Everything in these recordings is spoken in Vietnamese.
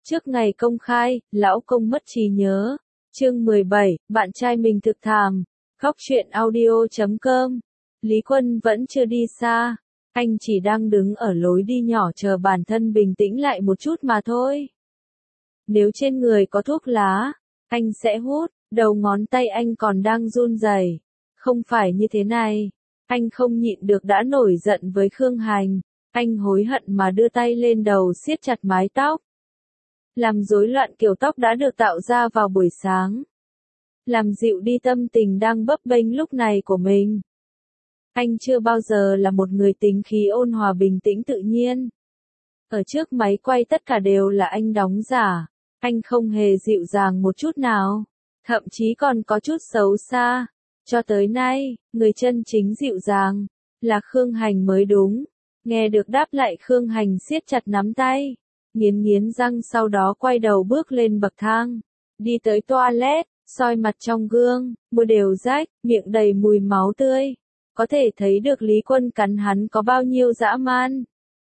Trước ngày công khai, lão công mất trí nhớ. Chương 17, bạn trai mình thực thảm. Góc truyện audio.com. Lý Quân vẫn chưa đi xa. Anh chỉ đang đứng ở lối đi nhỏ chờ bản thân bình tĩnh lại một chút mà thôi. Nếu trên người có thuốc lá, anh sẽ hút. Đầu ngón tay anh còn đang run rẩy. Không phải như thế này. Anh không nhịn được đã nổi giận với Khương Hành. Anh hối hận mà đưa tay lên đầu siết chặt mái tóc. Làm rối loạn kiểu tóc đã được tạo ra vào buổi sáng. Làm dịu đi tâm tình đang bấp bênh lúc này của mình. Anh chưa bao giờ là một người tính khí ôn hòa bình tĩnh tự nhiên. Ở trước máy quay tất cả đều là anh đóng giả. Anh không hề dịu dàng một chút nào. Thậm chí còn có chút xấu xa. Cho tới nay, người chân chính dịu dàng là Khương Hành mới đúng. Nghe được đáp lại, Khương Hành siết chặt nắm tay. Nghiến răng, sau đó quay đầu bước lên bậc thang. Đi tới toilet, soi mặt trong gương, môi đều rách, miệng đầy mùi máu tươi. Có thể thấy được Lý Quân cắn hắn có bao nhiêu dã man.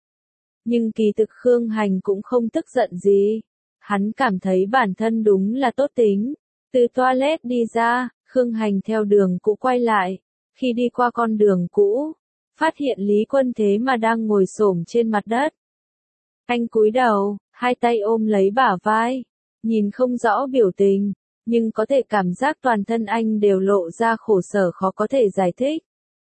Nhưng kỳ thực Khương Hành cũng không tức giận gì. Hắn cảm thấy bản thân đúng là tốt tính. Từ toilet đi ra, Khương Hành theo đường cũ quay lại. Khi đi qua con đường cũ, phát hiện Lý Quân thế mà đang ngồi xổm trên mặt đất. Anh cúi đầu, hai tay ôm lấy bả vai, nhìn không rõ biểu tình, nhưng có thể cảm giác toàn thân anh đều lộ ra khổ sở khó có thể giải thích.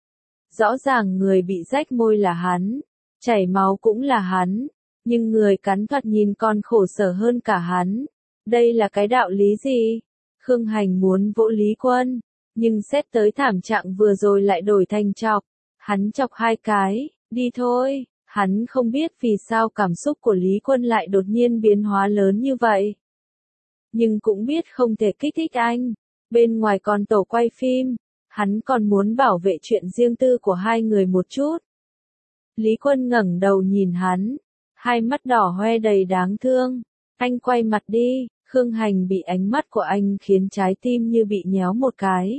Rõ ràng người bị rách môi là hắn, chảy máu cũng là hắn, nhưng người cắn thoạt nhìn còn khổ sở hơn cả hắn. Đây là cái đạo lý gì? Khương Hành muốn vỗ Lý Quân, nhưng xét tới thảm trạng vừa rồi lại đổi thành chọc. Hắn chọc hai cái, đi thôi. Hắn không biết vì sao cảm xúc của Lý Quân lại đột nhiên biến hóa lớn như vậy. Nhưng cũng biết không thể kích thích anh. Bên ngoài còn tổ quay phim, hắn còn muốn bảo vệ chuyện riêng tư của hai người một chút. Lý Quân ngẩng đầu nhìn hắn, hai mắt đỏ hoe đầy đáng thương. Anh quay mặt đi, Khương Hành bị ánh mắt của anh khiến trái tim như bị nhéo một cái.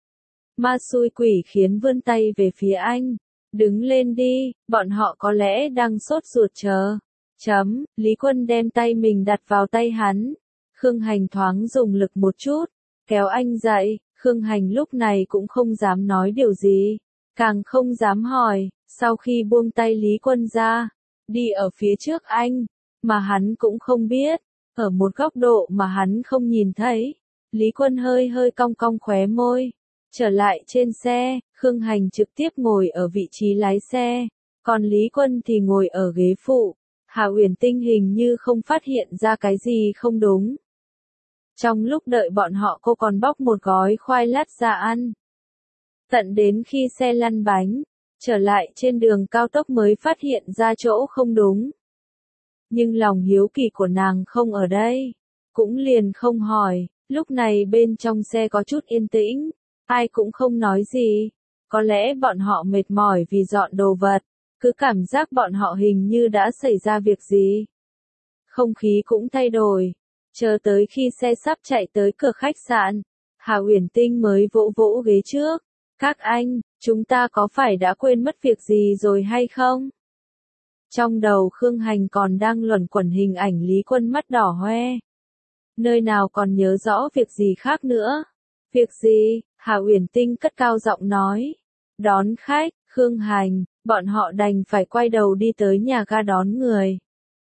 Ma xui quỷ khiến vươn tay về phía anh. Đứng lên đi, bọn họ có lẽ đang sốt ruột chờ. Lý Quân đem tay mình đặt vào tay hắn. Khương Hành thoáng dùng lực một chút, kéo anh dậy. Khương Hành lúc này cũng không dám nói điều gì, càng không dám hỏi. Sau khi buông tay Lý Quân ra, đi ở phía trước anh, mà hắn cũng không biết, ở một góc độ mà hắn không nhìn thấy, Lý Quân hơi cong cong khóe môi. Trở lại trên xe, Khương Hành trực tiếp ngồi ở vị trí lái xe, còn Lý Quân thì ngồi ở ghế phụ. Hà Uyển Tinh hình như không phát hiện ra cái gì không đúng. Trong lúc đợi bọn họ, cô còn bóc một gói khoai lát ra ăn. Tận đến khi xe lăn bánh, trở lại trên đường cao tốc mới phát hiện ra chỗ không đúng. Nhưng lòng hiếu kỳ của nàng không ở đây, cũng liền không hỏi. Lúc này bên trong xe có chút yên tĩnh. Ai cũng không nói gì, có lẽ bọn họ mệt mỏi vì dọn đồ vật, cứ cảm giác bọn họ hình như đã xảy ra việc gì. Không khí cũng thay đổi, chờ tới khi xe sắp chạy tới cửa khách sạn, Hà Uyển Tinh mới vỗ vỗ ghế trước. Các anh, chúng ta có phải đã quên mất việc gì rồi hay không? Trong đầu Khương Hành còn đang luẩn quẩn hình ảnh Lý Quân mắt đỏ hoe. Nơi nào còn nhớ rõ việc gì khác nữa? Việc gì? Hà Uyển Tinh cất cao giọng nói. Đón khách, Khương Hành, bọn họ đành phải quay đầu đi tới nhà ga đón người.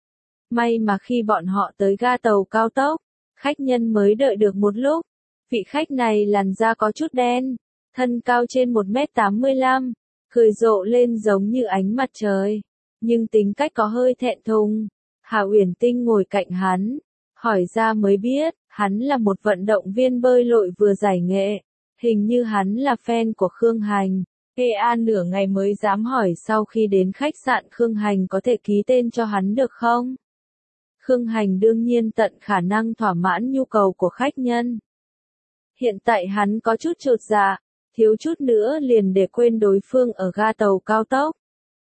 May mà khi bọn họ tới ga tàu cao tốc, khách nhân mới đợi được một lúc. Vị khách này làn da có chút đen, thân cao trên 1m85, cười rộ lên giống như ánh mặt trời, nhưng tính cách có hơi thẹn thùng. Hà Uyển Tinh ngồi cạnh hắn, hỏi ra mới biết, hắn là một vận động viên bơi lội vừa giải nghệ. Hình như hắn là fan của Khương Hành. An nửa ngày mới dám hỏi sau khi đến khách sạn Khương Hành có thể ký tên cho hắn được không? Khương Hành đương nhiên tận khả năng thỏa mãn nhu cầu của khách nhân. Hiện tại hắn có chút chột dạ, thiếu chút nữa liền để quên đối phương ở ga tàu cao tốc.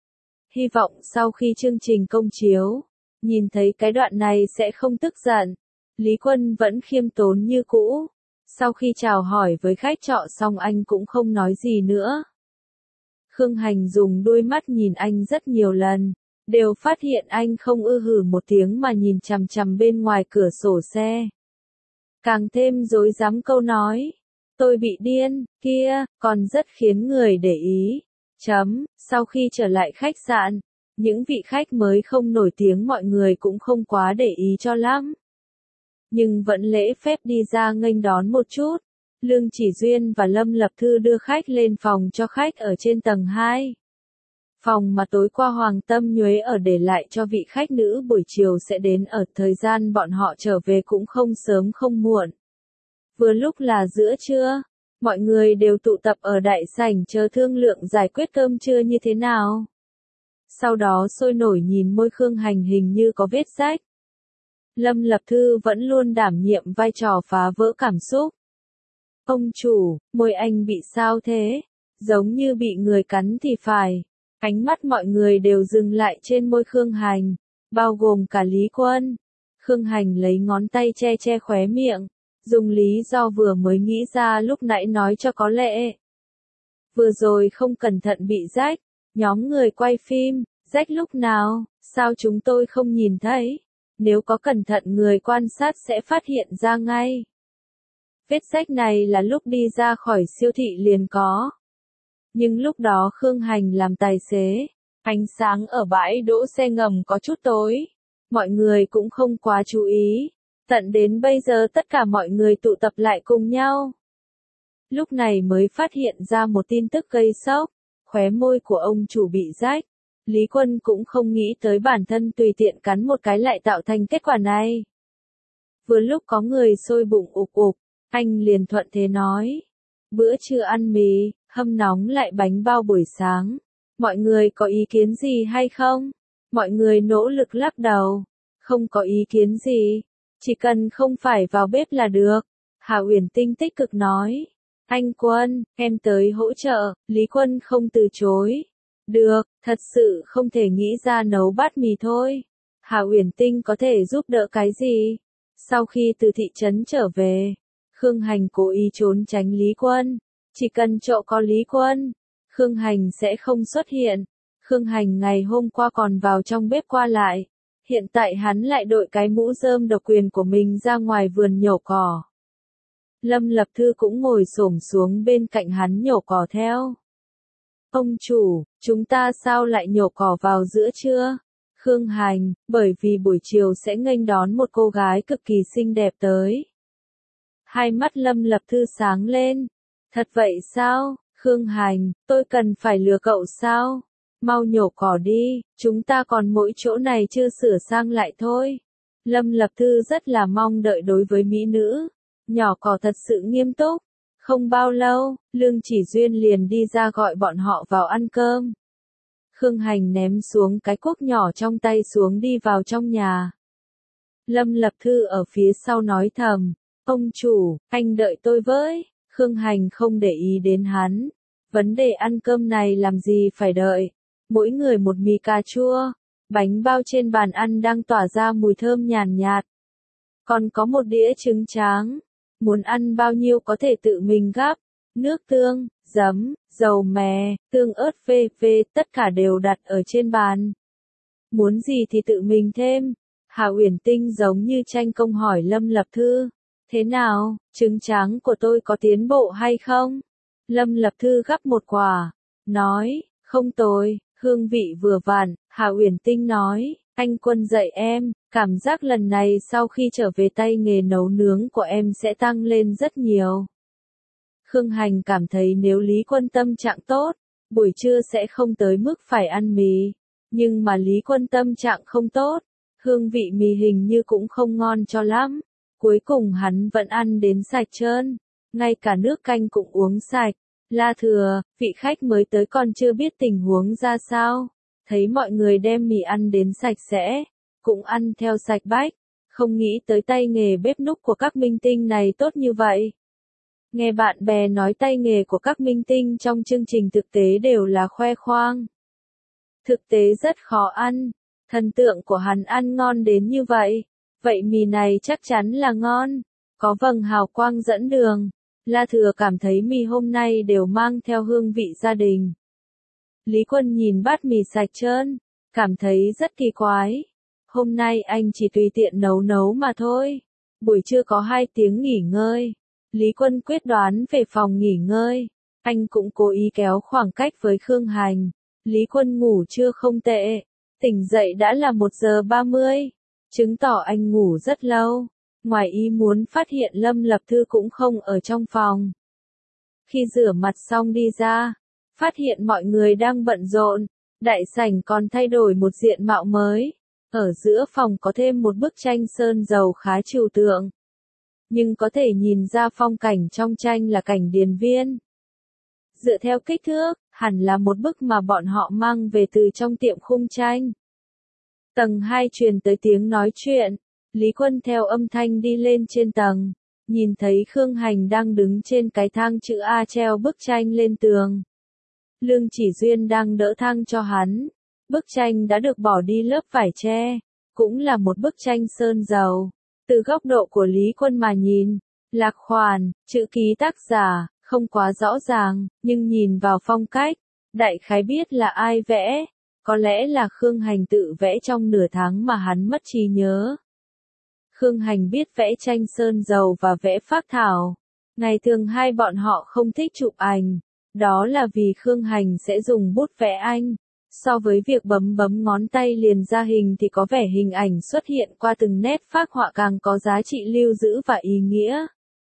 Hy vọng sau khi chương trình công chiếu, nhìn thấy cái đoạn này sẽ không tức giận. Lý Quân vẫn khiêm tốn như cũ. Sau khi chào hỏi với khách trọ xong anh cũng không nói gì nữa. Khương Hành dùng đôi mắt nhìn anh rất nhiều lần, đều phát hiện anh không hừ một tiếng mà nhìn chằm chằm bên ngoài cửa sổ xe. Càng thêm rối rắm câu nói, tôi bị điên, kia, còn rất khiến người để ý. Sau khi trở lại khách sạn, những vị khách mới không nổi tiếng mọi người cũng không quá để ý cho lắm. Nhưng vẫn lễ phép đi ra nghênh đón một chút. Lương Chỉ Duyên và Lâm Lập Thư đưa khách lên phòng cho khách ở trên tầng 2. Phòng mà tối qua Hoàng Tâm Nhuế ở để lại cho vị khách nữ buổi chiều sẽ đến ở, thời gian bọn họ trở về cũng không sớm không muộn. Vừa lúc là giữa trưa, mọi người đều tụ tập ở đại sảnh chờ thương lượng giải quyết cơm trưa như thế nào. Sau đó sôi nổi nhìn môi Khương Hành hình như có vết rách. Lâm Lập Thư vẫn luôn đảm nhiệm vai trò phá vỡ cảm xúc. Ông chủ, môi anh bị sao thế? Giống như bị người cắn thì phải. Ánh mắt mọi người đều dừng lại trên môi Khương Hành, bao gồm cả Lý Quân. Khương Hành lấy ngón tay che che khóe miệng, dùng lý do vừa mới nghĩ ra lúc nãy nói cho có lẽ. Vừa rồi không cẩn thận bị rách, nhóm người quay phim, rách lúc nào, sao chúng tôi không nhìn thấy? Nếu có cẩn thận người quan sát sẽ phát hiện ra ngay. Vết rách này là lúc đi ra khỏi siêu thị liền có. Nhưng lúc đó Khương Hành làm tài xế, ánh sáng ở bãi đỗ xe ngầm có chút tối. Mọi người cũng không quá chú ý. Tận đến bây giờ tất cả mọi người tụ tập lại cùng nhau. Lúc này mới phát hiện ra một tin tức gây sốc. Khóe môi của ông chủ bị rách. Lý Quân cũng không nghĩ tới bản thân tùy tiện cắn một cái lại tạo thành kết quả này. Vừa lúc có người sôi bụng ục ục, anh liền thuận thế nói. Bữa trưa ăn mì, hâm nóng lại bánh bao buổi sáng. Mọi người có ý kiến gì hay không? Mọi người nỗ lực lắc đầu. Không có ý kiến gì. Chỉ cần không phải vào bếp là được. Hà Uyển Tinh tích cực nói. Anh Quân, em tới hỗ trợ. Lý Quân không từ chối. Được, thật sự không thể nghĩ ra nấu bát mì thôi. Hà Uyển Tinh có thể giúp đỡ cái gì? Sau khi từ thị trấn trở về, Khương Hành cố ý trốn tránh Lý Quân. Chỉ cần chỗ có Lý Quân, Khương Hành sẽ không xuất hiện. Khương Hành ngày hôm qua còn vào trong bếp qua lại. Hiện tại hắn lại đội cái mũ rơm độc quyền của mình ra ngoài vườn nhổ cỏ. Lâm Lập Thư cũng ngồi xổm xuống bên cạnh hắn nhổ cỏ theo. Ông chủ, chúng ta sao lại nhổ cỏ vào giữa trưa? Khương Hành, bởi vì buổi chiều sẽ nghênh đón một cô gái cực kỳ xinh đẹp tới. Hai mắt Lâm Lập Thư sáng lên. Thật vậy sao? Khương Hành, tôi cần phải lừa cậu sao? Mau nhổ cỏ đi, chúng ta còn mỗi chỗ này chưa sửa sang lại thôi. Lâm Lập Thư rất là mong đợi đối với mỹ nữ. Nhỏ cỏ thật sự nghiêm túc. Không bao lâu, Lương Chỉ Duyên liền đi ra gọi bọn họ vào ăn cơm. Khương Hành ném xuống cái cuốc nhỏ trong tay xuống đi vào trong nhà. Lâm Lập Thư ở phía sau nói thầm, ông chủ, anh đợi tôi với. Khương Hành không để ý đến hắn. Vấn đề ăn cơm này làm gì phải đợi. Mỗi người một mì cà chua. Bánh bao trên bàn ăn đang tỏa ra mùi thơm nhàn nhạt. Còn có một đĩa trứng tráng. Muốn ăn bao nhiêu có thể tự mình gắp. Nước tương, giấm, dầu mè, tương ớt tất cả đều đặt ở trên bàn. Muốn gì thì tự mình thêm. Hà Uyển Tinh giống như tranh công hỏi Lâm Lập Thư. Thế nào, trứng tráng của tôi có tiến bộ hay không? Lâm Lập Thư gắp một quả. Nói, không tồi, hương vị vừa vặn. Hà Uyển Tinh nói, anh Quân dạy em, cảm giác lần này sau khi trở về tay nghề nấu nướng của em sẽ tăng lên rất nhiều. Khương Hành cảm thấy nếu Lý Quân tâm trạng tốt, buổi trưa sẽ không tới mức phải ăn mì. Nhưng mà Lý Quân tâm trạng không tốt, hương vị mì hình như cũng không ngon cho lắm. Cuối cùng hắn vẫn ăn đến sạch trơn, ngay cả nước canh cũng uống sạch. La Thừa, vị khách mới tới còn chưa biết tình huống ra sao. Thấy mọi người đem mì ăn đến sạch sẽ, cũng ăn theo sạch bách. Không nghĩ tới tay nghề bếp núc của các minh tinh này tốt như vậy. Nghe bạn bè nói tay nghề của các minh tinh trong chương trình thực tế đều là khoe khoang. Thực tế rất khó ăn. Thần tượng của hắn ăn ngon đến như vậy. Vậy mì này chắc chắn là ngon. Có vầng hào quang dẫn đường. La Thừa cảm thấy mì hôm nay đều mang theo hương vị gia đình. Lý Quân nhìn bát mì sạch trơn. cảm thấy rất kỳ quái. Hôm nay anh chỉ tùy tiện nấu nấu mà thôi. Buổi trưa có 2 tiếng nghỉ ngơi. Lý Quân quyết đoán về phòng nghỉ ngơi. Anh cũng cố ý kéo khoảng cách với Khương Hành. Lý Quân ngủ trưa không tệ. Tỉnh dậy đã là 1 giờ 30. Chứng tỏ anh ngủ rất lâu. Ngoài ý muốn phát hiện Lâm Lập Thư cũng không ở trong phòng. Khi rửa mặt xong đi ra, phát hiện mọi người đang bận rộn. Đại sảnh còn thay đổi một diện mạo mới. Ở giữa phòng có thêm một bức tranh sơn dầu khá trừu tượng. Nhưng có thể nhìn ra phong cảnh trong tranh là cảnh điền viên. Dựa theo kích thước, hẳn là một bức mà bọn họ mang về từ trong tiệm khung tranh. Tầng 2 truyền tới tiếng nói chuyện. Lý Quân theo âm thanh đi lên trên tầng. Nhìn thấy Khương Hành đang đứng trên cái thang chữ A treo bức tranh lên tường. Lương Chỉ Duyên đang đỡ thang cho hắn. Bức tranh đã được bỏ đi lớp vải tre. Cũng là một bức tranh sơn dầu. Từ góc độ của Lý Quân mà nhìn, lạc khoản, chữ ký tác giả, không quá rõ ràng, nhưng nhìn vào phong cách, đại khái biết là ai vẽ. Có lẽ là Khương Hành tự vẽ trong nửa tháng mà hắn mất trí nhớ. Khương Hành biết vẽ tranh sơn dầu và vẽ phác thảo. Ngày thường hai bọn họ không thích chụp ảnh. Đó là vì Khương Hành sẽ dùng bút vẽ anh. So với việc bấm bấm ngón tay liền ra hình thì có vẻ hình ảnh xuất hiện qua từng nét phác họa càng có giá trị lưu giữ và ý nghĩa.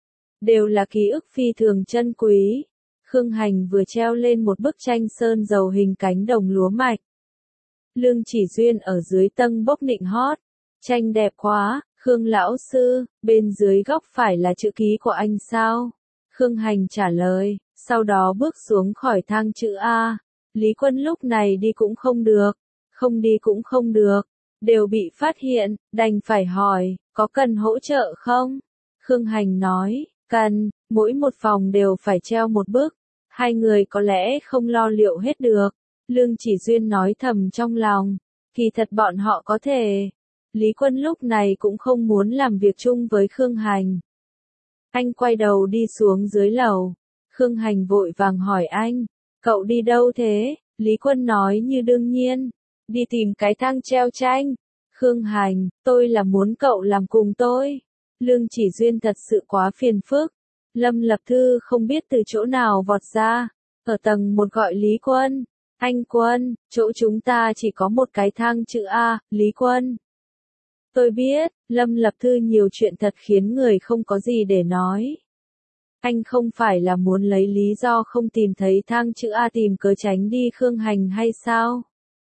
Đều là ký ức phi thường chân quý. Khương Hành vừa treo lên một bức tranh sơn dầu hình cánh đồng lúa mạch. Lương Chỉ Duyên ở dưới tầng bốc nịnh hót. Tranh đẹp quá, Khương lão sư, bên dưới góc phải là chữ ký của anh sao? Khương Hành trả lời, sau đó bước xuống khỏi thang chữ A. Lý Quân lúc này đi cũng không được, không đi cũng không được, đều bị phát hiện, đành phải hỏi, có cần hỗ trợ không? Khương Hành nói, cần, mỗi một phòng đều phải treo một bức, hai người có lẽ không lo liệu hết được. Lương Chỉ Duyên nói thầm trong lòng, kỳ thật bọn họ có thể. Lý Quân lúc này cũng không muốn làm việc chung với Khương Hành. Anh quay đầu đi xuống dưới lầu. Khương Hành vội vàng hỏi anh, cậu đi đâu thế? Lý Quân nói như đương nhiên, đi tìm cái thang treo tranh. Khương Hành, tôi là muốn cậu làm cùng tôi. Lương Chỉ Duyên thật sự quá phiền phức. Lâm Lập Thư không biết từ chỗ nào vọt ra, ở tầng 1 gọi Lý Quân. Anh Quân, chỗ chúng ta chỉ có một cái thang chữ A, Lý Quân. Tôi biết, Lâm Lập Thư nhiều chuyện thật khiến người không có gì để nói. Anh không phải là muốn lấy lý do không tìm thấy thang chữ A tìm cớ tránh đi Khương Hành hay sao?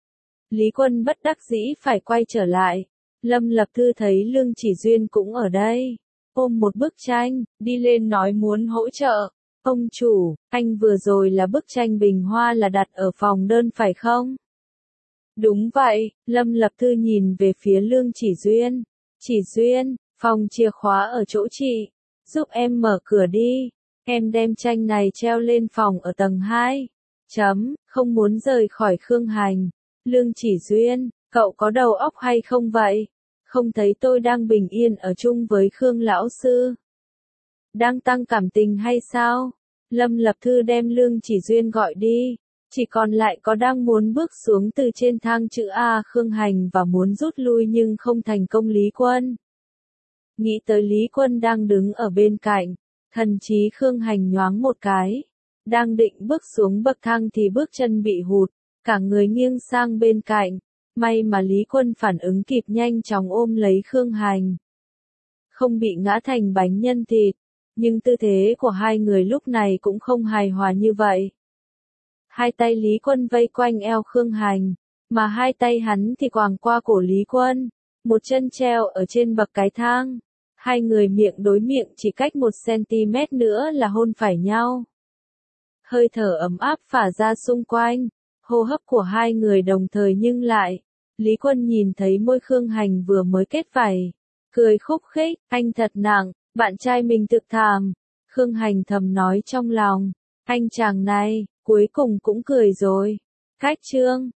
Lý Quân bất đắc dĩ phải quay trở lại. Lâm Lập Thư thấy Lương Chỉ Duyên cũng ở đây. Ôm một bức tranh, đi lên nói muốn hỗ trợ. Ông chủ, anh vừa rồi là bức tranh bình hoa là đặt ở phòng đơn phải không? Đúng vậy, Lâm Lập Thư nhìn về phía Lương Chỉ Duyên. Chỉ Duyên, phòng chìa khóa ở chỗ chị. Giúp em mở cửa đi. Em đem tranh này treo lên phòng ở tầng 2. Không muốn rời khỏi Khương Hành. Lương Chỉ Duyên, cậu có đầu óc hay không vậy? Không thấy tôi đang bình yên ở chung với Khương lão sư. Đang tăng cảm tình hay sao? Lâm Lập Thư đem Lương Chỉ Duyên gọi đi. Chỉ còn lại có đang muốn bước xuống từ trên thang chữ A Khương Hành và muốn rút lui nhưng không thành công Lý Quân. Nghĩ tới Lý Quân đang đứng ở bên cạnh, thần trí Khương Hành nhoáng một cái. Đang định bước xuống bậc thang thì bước chân bị hụt, cả người nghiêng sang bên cạnh. May mà Lý Quân phản ứng kịp nhanh chóng ôm lấy Khương Hành. Không bị ngã thành bánh nhân thịt, nhưng tư thế của hai người lúc này cũng không hài hòa như vậy. Hai tay Lý Quân vây quanh eo Khương Hành, mà hai tay hắn thì quàng qua cổ Lý Quân, một chân treo ở trên bậc cái thang. Hai người miệng đối miệng chỉ cách 1 cm nữa là hôn phải nhau. Hơi thở ấm áp phả ra xung quanh, hô hấp của hai người đồng thời nhưng lại. Lý Quân nhìn thấy môi Khương Hành vừa mới kết vảy, cười khúc khích, anh thật nặng, bạn trai mình thực thàm. Khương Hành thầm nói trong lòng, anh chàng này, cuối cùng cũng cười rồi. Cách chương